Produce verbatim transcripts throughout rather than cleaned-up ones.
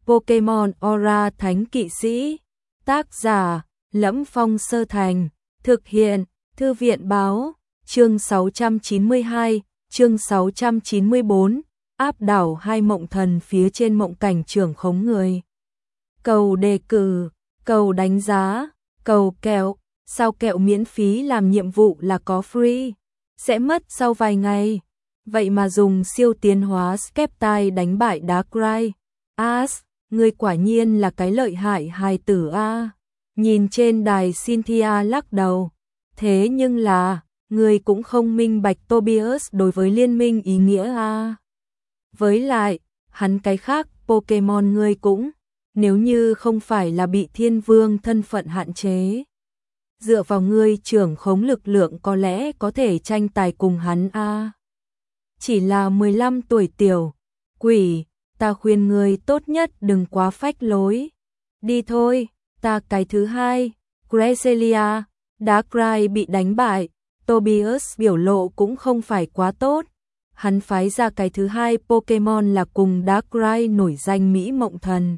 Pokemon Aura Thánh Kỵ Sĩ. Tác giả: Lẫm Phong Sơ Thành. Thực hiện: Thư viện báo. Chương sáu trăm chín mươi hai, chương sáu trăm chín mươi bốn. Áp đảo hai mộng thần phía trên mộng cảnh trưởng khống người. Cầu đề cử, cầu đánh giá, cầu kẹo. Sao kẹo miễn phí làm nhiệm vụ là có free, sẽ mất sau vài ngày. Vậy mà dùng siêu tiến hóa Skeptile đánh bại Darkrai. As, người quả nhiên là cái lợi hại hài tử a. Nhìn trên đài Cynthia lắc đầu. Thế nhưng là, người cũng không minh bạch Tobias đối với liên minh ý nghĩa a. Với lại, hắn cái khác Pokemon người cũng, nếu như không phải là bị Thiên Vương thân phận hạn chế, dựa vào ngươi trưởng khống lực lượng có lẽ có thể tranh tài cùng hắn a. Chỉ là mười lăm tuổi tiểu quỷ, ta khuyên ngươi tốt nhất đừng quá phách lối. Đi thôi, ta cái thứ hai. Cresselia, Darkrai bị đánh bại, Tobias biểu lộ cũng không phải quá tốt. Hắn phái ra cái thứ hai Pokemon là cùng Darkrai nổi danh Mỹ Mộng Thần.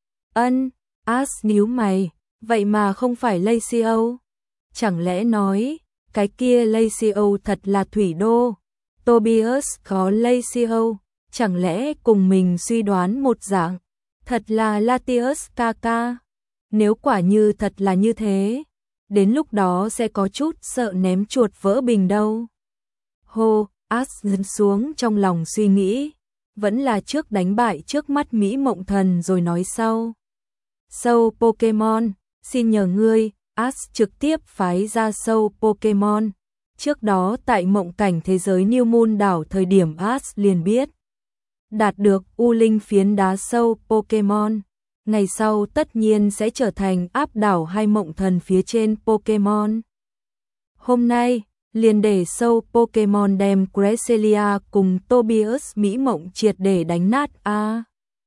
Ân, Ash nhíu mày, vậy mà không phải Lacio. Chẳng lẽ nói, cái kia Lacio thật là thủy đô? Tobias có Lacio, chẳng lẽ cùng mình suy đoán một dạng, thật là Latius Kaka? Nếu quả như thật là như thế, đến lúc đó sẽ có chút sợ ném chuột vỡ bình đâu. Hô, Ash dấn xuống trong lòng suy nghĩ, vẫn là trước đánh bại trước mắt Mỹ Mộng Thần rồi nói sau. Sâu Pokemon, xin nhờ ngươi. Ash trực tiếp phái ra sâu Pokemon. Trước đó tại mộng cảnh thế giới New Moon đảo thời điểm Ash liền biết, đạt được U Linh phiến đá sâu Pokemon, ngày sau tất nhiên sẽ trở thành áp đảo hai mộng thần phía trên Pokemon. Hôm nay, liền để sâu Pokemon đem Cresselia cùng Tobias Mỹ Mộng triệt để đánh nát a. À,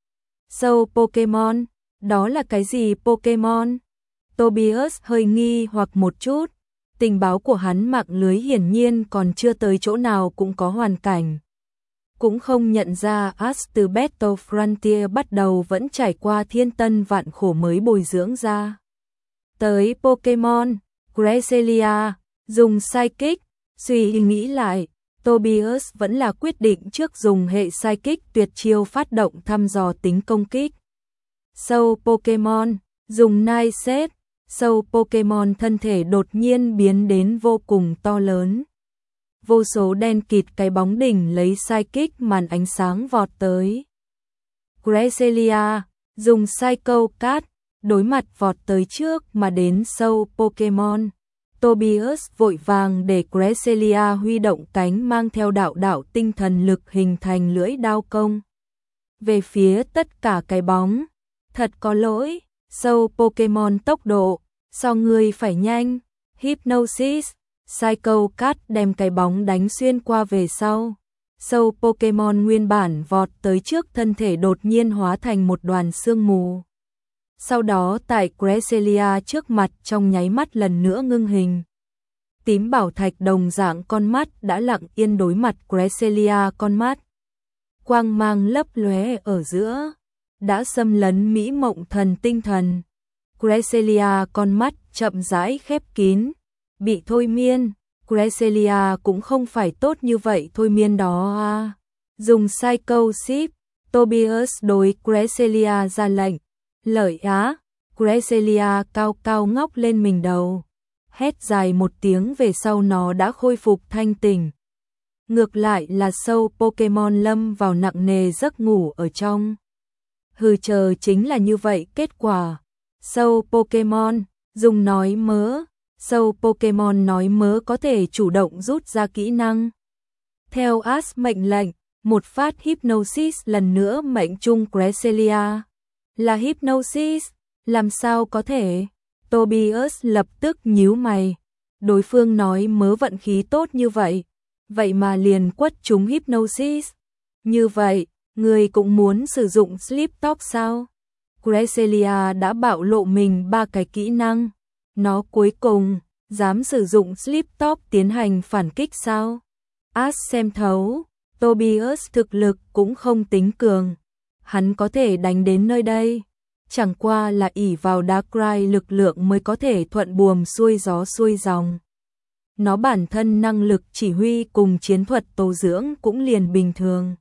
sâu Pokemon, đó là cái gì Pokemon? Tobias hơi nghi hoặc một chút, tình báo của hắn mạng lưới hiển nhiên còn chưa tới chỗ nào cũng có hoàn cảnh. Cũng không nhận ra Ash từ Battle Frontier bắt đầu vẫn trải qua thiên tân vạn khổ mới bồi dưỡng ra. Tới Pokemon, Cresselia, dùng Psychic, suy nghĩ lại, Tobias vẫn là quyết định trước dùng hệ Psychic tuyệt chiêu phát động thăm dò tính công kích. Sâu Pokemon, dùng Night Set. Sâu Pokemon thân thể đột nhiên biến đến vô cùng to lớn. Vô số đen kịt cái bóng đỉnh lấy Psychic màn ánh sáng vọt tới. Cresselia, dùng Psycho Cat, đối mặt vọt tới trước mà đến sâu Pokemon. Tobias vội vàng để Cresselia huy động cánh mang theo đạo đạo tinh thần lực hình thành lưỡi đao công. Về phía tất cả cái bóng, thật có lỗi, sâu Pokemon tốc độ so người phải nhanh. Hypnosis, Psycho Cat đem cái bóng đánh xuyên qua về sau. Sâu Pokemon nguyên bản vọt tới trước thân thể đột nhiên hóa thành một đoàn sương mù. Sau đó tại Cresselia trước mặt trong nháy mắt lần nữa ngưng hình. Tím bảo thạch đồng dạng con mắt đã lặng yên đối mặt Cresselia con mắt. Quang mang lấp lóe ở giữa, đã xâm lấn Mỹ Mộng Thần tinh thần. Cresselia con mắt chậm rãi khép kín, bị thôi miên. Cresselia cũng không phải tốt như vậy thôi miên đó à. Dùng Psycho Ship, Tobias đối Cresselia ra lệnh. Lợi á, Cresselia cao cao ngóc lên mình đầu. Hét dài một tiếng về sau nó đã khôi phục thanh tỉnh. Ngược lại là sâu Pokemon lâm vào nặng nề giấc ngủ ở trong. Hừ, chờ chính là như vậy kết quả. Sâu Pokemon, dùng nói mớ. Sâu Pokemon nói mớ có thể chủ động rút ra kỹ năng. Theo Ash mệnh lệnh, một phát Hypnosis lần nữa mệnh trung Cresselia. Là Hypnosis, làm sao có thể? Tobias lập tức nhíu mày. Đối phương nói mớ vận khí tốt như vậy, vậy mà liền quất trúng Hypnosis. Như vậy, người cũng muốn sử dụng Sleep Talk sao? Cresselia đã bạo lộ mình ba cái kỹ năng. Nó cuối cùng, dám sử dụng Sleep Talk tiến hành phản kích sao? Ash xem thấu, Tobias thực lực cũng không tính cường. hắn có thể đánh đến nơi đây. Chẳng qua là ỷ vào Darkrai lực lượng mới có thể thuận buồm xuôi gió xuôi dòng. Nó bản thân năng lực chỉ huy cùng chiến thuật tố dưỡng cũng liền bình thường.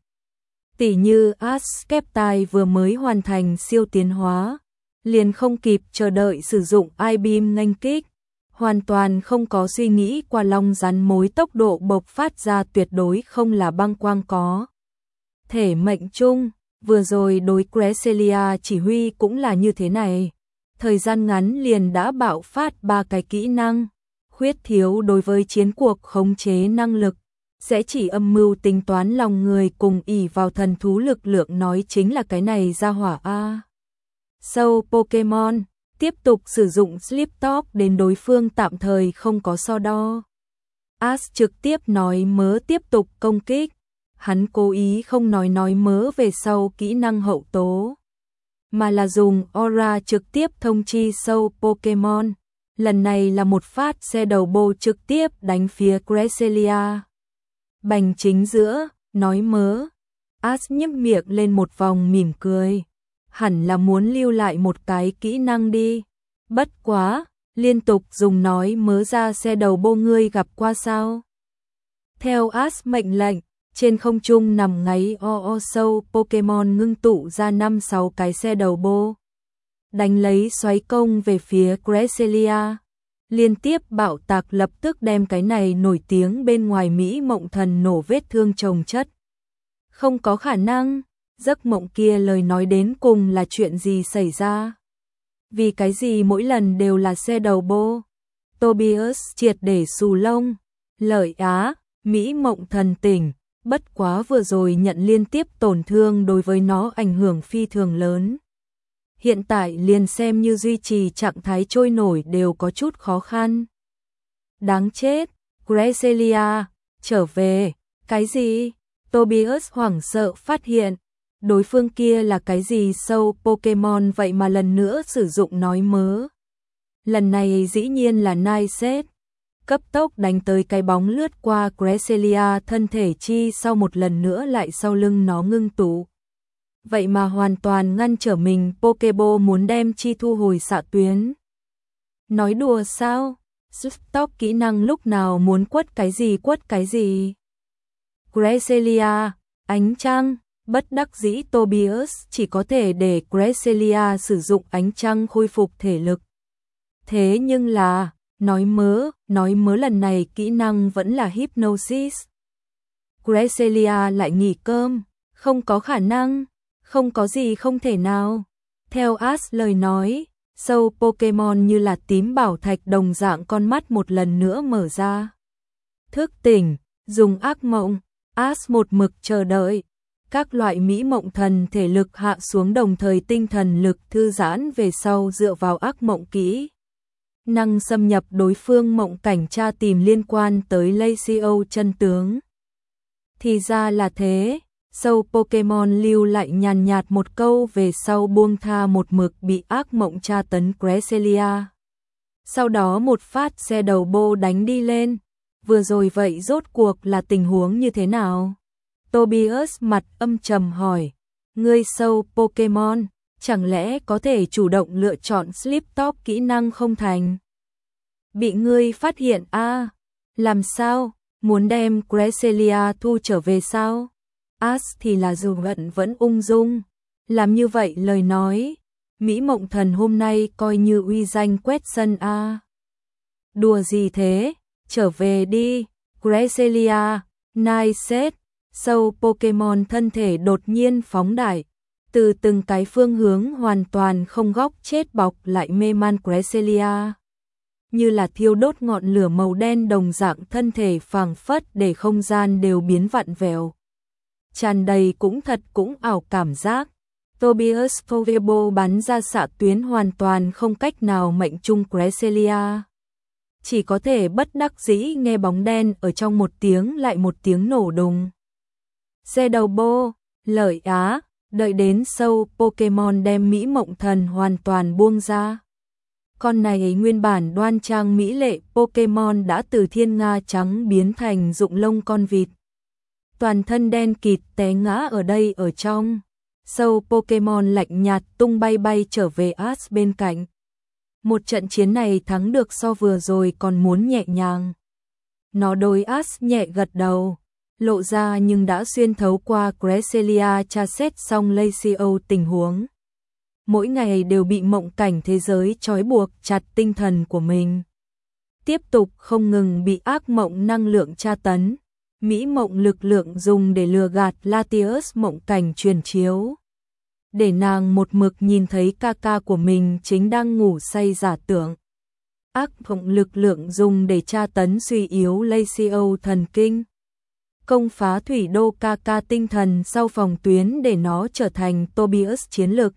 Tỉ như Askeptai vừa mới hoàn thành siêu tiến hóa, liền không kịp chờ đợi sử dụng I-Beam nghênh kích, hoàn toàn không có suy nghĩ qua long rắn mối tốc độ bộc phát ra tuyệt đối không là băng quang có. Thể mệnh chung, vừa rồi đối Cresselia chỉ huy cũng là như thế này. Thời gian ngắn liền đã bạo phát ba cái kỹ năng, khuyết thiếu đối với chiến cuộc khống chế năng lực, sẽ chỉ âm mưu tính toán lòng người cùng ỷ vào thần thú lực lượng nói chính là cái này ra hỏa A. Sâu Pokemon, tiếp tục sử dụng Sleep Talk đến đối phương tạm thời không có so đo. Ash trực tiếp nói mớ tiếp tục công kích, hắn cố ý không nói nói mớ về sau kỹ năng hậu tố, mà là dùng Aura trực tiếp thông chi sâu Pokemon. Lần này là một phát xe đầu bô trực tiếp đánh phía Cresselia. Bành chính giữa, nói mớ. Ash nhếch miệng lên một vòng mỉm cười. Hẳn là muốn lưu lại một cái kỹ năng đi. Bất quá, liên tục dùng nói mớ ra xe đầu bô ngươi gặp qua sao. Theo Ash mệnh lệnh, trên không trung nằm ngáy o o sâu Pokemon ngưng tụ ra năm sáu cái xe đầu bô. Đánh lấy xoáy công về phía Cresselia. Liên tiếp bạo tạc lập tức đem cái này nổi tiếng bên ngoài Mỹ mộng thần nổ vết thương chồng chất. Không có khả năng, giấc mộng kia lời nói đến cùng là chuyện gì xảy ra. Vì cái gì mỗi lần đều là xe đầu bô. Tobias triệt để xù lông. Lợi á, Mỹ mộng thần tỉnh, bất quá vừa rồi nhận liên tiếp tổn thương đối với nó ảnh hưởng phi thường lớn. Hiện tại liền xem như duy trì trạng thái trôi nổi đều có chút khó khăn. Đáng chết, Cresselia, trở về, cái gì? Tobias hoảng sợ phát hiện, đối phương kia là cái gì sâu Pokemon vậy mà lần nữa sử dụng nói mớ. Lần này dĩ nhiên là Niceset, cấp tốc đánh tới cái bóng lướt qua Cresselia thân thể chi sau một lần nữa lại sau lưng nó ngưng tụ. Vậy mà hoàn toàn ngăn trở mình Pokeball muốn đem chi thu hồi xạ tuyến. Nói đùa sao? Stop kỹ năng lúc nào muốn quất cái gì quất cái gì. Cresselia, ánh trăng, bất đắc dĩ Tobias chỉ có thể để Cresselia sử dụng ánh trăng khôi phục thể lực. Thế nhưng là, nói mớ, nói mớ lần này kỹ năng vẫn là Hypnosis. Cresselia lại nghỉ cơm, không có khả năng. Không có gì không thể nào. Theo Ash lời nói, sâu Pokemon như là tím bảo thạch đồng dạng con mắt một lần nữa mở ra. Thức tỉnh, dùng ác mộng, Ash một mực chờ đợi. Các loại mỹ mộng thần thể lực hạ xuống đồng thời tinh thần lực thư giãn về sau dựa vào ác mộng kỹ. Năng xâm nhập đối phương mộng cảnh tra tìm liên quan tới Lacio chân tướng. Thì ra là thế. Sâu Pokemon lưu lại nhàn nhạt một câu về sau buông tha một mực bị ác mộng tra tấn Cresselia. Sau đó một phát xe đầu bô đánh đi lên. Vừa rồi vậy rốt cuộc là tình huống như thế nào? Tobias mặt âm trầm hỏi. Ngươi sâu Pokemon, chẳng lẽ có thể chủ động lựa chọn Sleep Talk kỹ năng không thành? Bị ngươi phát hiện a à, làm sao? Muốn đem Cresselia thu trở về sao? Ash thì là dù vẫn vẫn ung dung, làm như vậy lời nói, Mỹ mộng thần hôm nay coi như uy danh quét sân a. À. Đùa gì thế, trở về đi, Cresselia, Niceset, sâu Pokemon thân thể đột nhiên phóng đại, từ từng cái phương hướng hoàn toàn không góc chết bọc lại mê man Cresselia. Như là thiêu đốt ngọn lửa màu đen đồng dạng thân thể phảng phất để không gian đều biến vặn vẹo. Tràn đầy cũng thật cũng ảo cảm giác. Tobias Pokeball bắn ra xạ tuyến hoàn toàn không cách nào mệnh trung Cresselia. Chỉ có thể bất đắc dĩ nghe bóng đen ở trong một tiếng lại một tiếng nổ đùng. Xe đầu bô, lợi á, đợi đến sâu Pokemon đem Mỹ mộng thần hoàn toàn buông ra. Con này nguyên bản đoan trang mỹ lệ Pokemon đã từ thiên nga trắng biến thành rụng lông con vịt. Toàn thân đen kịt té ngã ở đây ở trong. Sâu Pokemon lạnh nhạt tung bay bay trở về Ash bên cạnh. Một trận chiến này thắng được so vừa rồi còn muốn nhẹ nhàng. Nó đối Ash nhẹ gật đầu, lộ ra nhưng đã xuyên thấu qua Cresselia tra xét xong Lacio tình huống. Mỗi ngày đều bị mộng cảnh thế giới trói buộc chặt tinh thần của mình. Tiếp tục không ngừng bị ác mộng năng lượng tra tấn. Mỹ mộng lực lượng dùng để lừa gạt Latius mộng cảnh truyền chiếu. Để nàng một mực nhìn thấy ca ca của mình chính đang ngủ say giả tưởng. Ác mộng lực lượng dùng để tra tấn suy yếu Lacio thần kinh. Công phá thủy đô ca ca tinh thần sau phòng tuyến để nó trở thành Tobias chiến lực.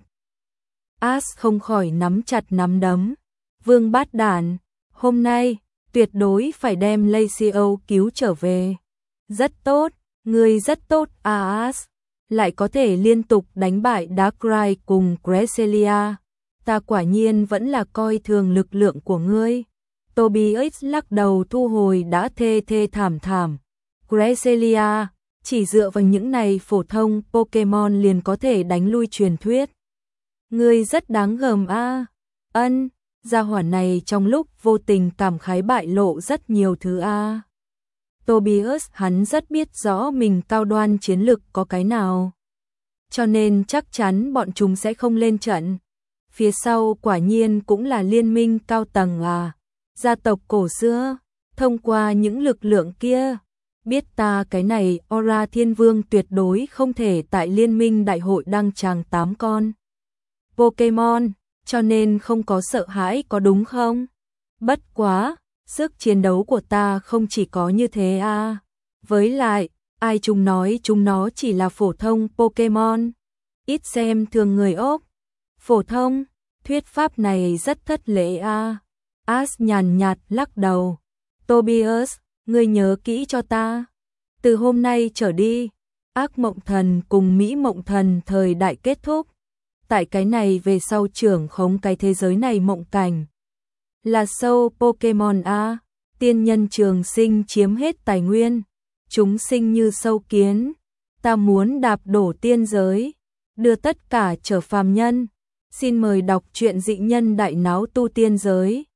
Ash không khỏi nắm chặt nắm đấm. Vương bát đản, hôm nay, tuyệt đối phải đem Lacio cứu trở về. Rất tốt, ngươi rất tốt, Ash. Lại có thể liên tục đánh bại Darkrai cùng Cresselia. Ta quả nhiên vẫn là coi thường lực lượng của ngươi. Tobias lắc đầu thu hồi đã thê thê thảm thảm. Cresselia, chỉ dựa vào những này phổ thông Pokemon liền có thể đánh lui truyền thuyết. Ngươi rất đáng gờm a. À. Ân, gia hỏa này trong lúc vô tình cảm khái bại lộ rất nhiều thứ a. À. Tobias hắn rất biết rõ mình cao đoan chiến lực có cái nào. Cho nên chắc chắn bọn chúng sẽ không lên trận. Phía sau quả nhiên cũng là liên minh cao tầng à. Gia tộc cổ xưa, thông qua những lực lượng kia. Biết ta cái này Aura Thiên Vương tuyệt đối không thể tại liên minh đại hội đăng tràng tám con Pokemon, cho nên không có sợ hãi có đúng không? Bất quá, sức chiến đấu của ta không chỉ có như thế à. Với lại, ai chúng nói chúng nó chỉ là phổ thông Pokemon. Ít xem thường người ốc. Phổ thông, thuyết pháp này rất thất lễ à. Ash nhàn nhạt lắc đầu. Tobias, ngươi nhớ kỹ cho ta. Từ hôm nay trở đi, ác mộng thần cùng Mỹ mộng thần thời đại kết thúc. Tại cái này về sau trưởng khống cái thế giới này mộng cảnh. Là sâu Pokemon A, tiên nhân trường sinh chiếm hết tài nguyên. Chúng sinh như sâu kiến. Ta muốn đạp đổ tiên giới, đưa tất cả trở phàm nhân. Xin mời đọc truyện dị nhân đại náo tu tiên giới.